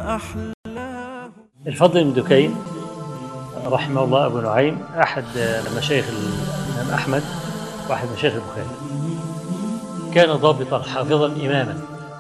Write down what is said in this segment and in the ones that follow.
الفضل بن دكين رحمه الله أبو نعيم أحد مشايخ الإمام أحمد واحد مشايخ البخاري، كان ضابطا حافظا إماما.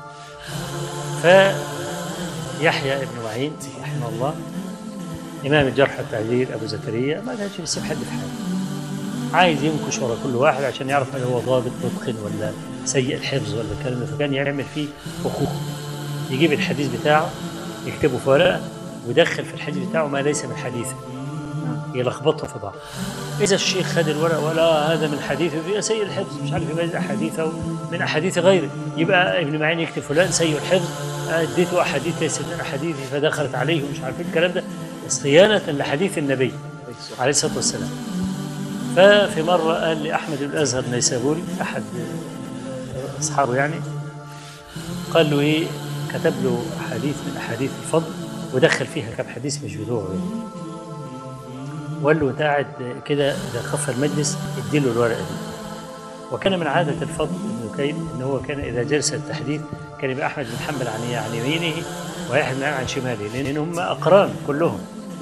فيحيى بن معين رحمه الله إمام الجرح والتعديل أبو زكريا ما كانش يسيب حد في حاله، عايز ينكش ورا كل واحد عشان يعرف هل هو ضابط متقن ولا سيء الحفظ ولا الكلام ده. فكان يعمل فيه فخوخ، يجيب الحديث بتاعه يكتبه في ورقه ويدخل في الحديث بتاعه ما ليس من حديثه، يلخبطه في بعض. إذا الشيخ خد الورقه ولا هذا من حديثه سيء الحفظ، مش عارف يميز أحاديثه من أحاديث غيره، يبقى ابن معين يكتب فلان سيء الحفظ، اديته أحاديث ليست من أحاديثه فدخلت عليه ومش عارف الكلام ده، صيانة لحديث النبي عليه الصلاة والسلام. ففي مرة قال لأحمد بن الأزهر النيسابوري أحد أصحابه يعني، قال له إيه، كتب له حديث من أحاديث الفضل ودخل فيها كم حديث مش بتوعه يعني. وقال له أنت قاعد كده إذا خف المجلس اديله الورقة دي. وكان من عادة الفضل بن دكين إن هو كان إذا جلس التحديث كان يبقى أحمد بن حنبل عن يمينه ويحيى بن معين عن شماله، لأن هم أقران كلهم.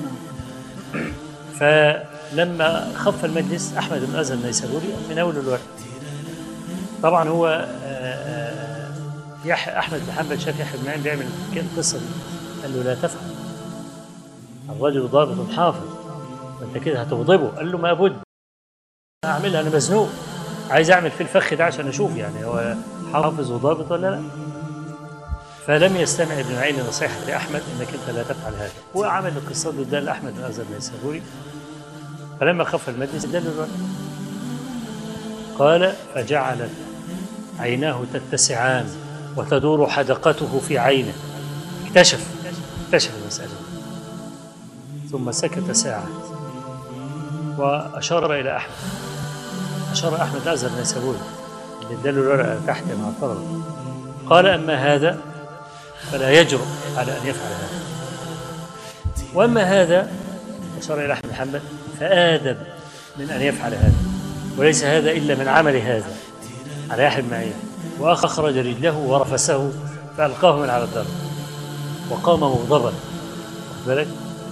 فلما خف المجلس أحمد بن الأزهر النيسابوري من أول الورق. طبعا هو أحمد بن حنبل شاف يحيى بن معين بيعمل القصة دي، قال له لا تفعل، الرجل ضابط حافظ وأنت كده هتغضبه. قال له ما بد أعملها، أنا مزنوق عايز أعمل في الفخ ده عشان أشوف يعني هو حافظ وضابط ولا لا. فلم يستمع ابن معين لنصيحة لأحمد إنك أنت لا تفعل هذا، وعمل القصة دي قدام أحمد بن الأزهر النيسابوري. فلما خف المجلس اداله الورق، قال فجعلت عيناه تتسعان وتدور حدقته في عينه، اكتشف المسألة ثم سكت ساعة وأشار إلى أحمد، أشار أحمد الأزهر النيسابوري اللي اداله الورقة تحت مع الطلبة، قال أما هذا فلا يجرؤ على أن يفعل هذا، وأما هذا أشار إلى أحمد بن حنبل فآدب من أن يفعل هذا، وليس هذا إلا من عمل هذا على يحيى بن معين. وأخرج رجله ورفسه فألقاه من على الدرب وقام مغضبا، واخد بالك؟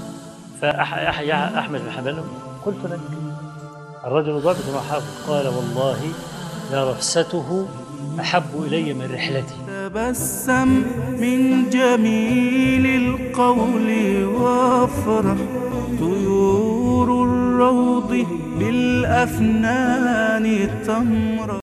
فأحمد بن حنبل قلت لك الرجل ضابط وحافظ، قال والله لرفسته أحب إلي من رحلتي. تبسم من جميل القول وافرح، طيور الروض بالأفنان تمر.